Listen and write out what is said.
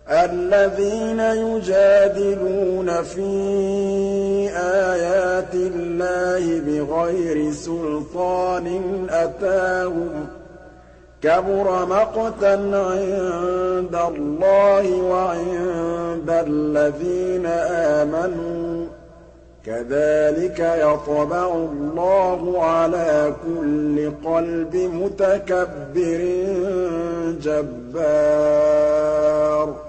الَّذِينَ يُجَادِلُونَ فِي آيَاتِ اللَّهِ بِغَيْرِ سُلْطَانٍ أَتَاهُمْ ۖ كَبُرَ مَقْتًا عِندَ اللَّهِ وَعِندَ الَّذِينَ آمَنُوا ۚ كَذَٰلِكَ يَطْبَعُ اللَّهُ عَلَىٰ كُلِّ قَلْبِ مُتَكَبِّرٍ جَبَّارٍ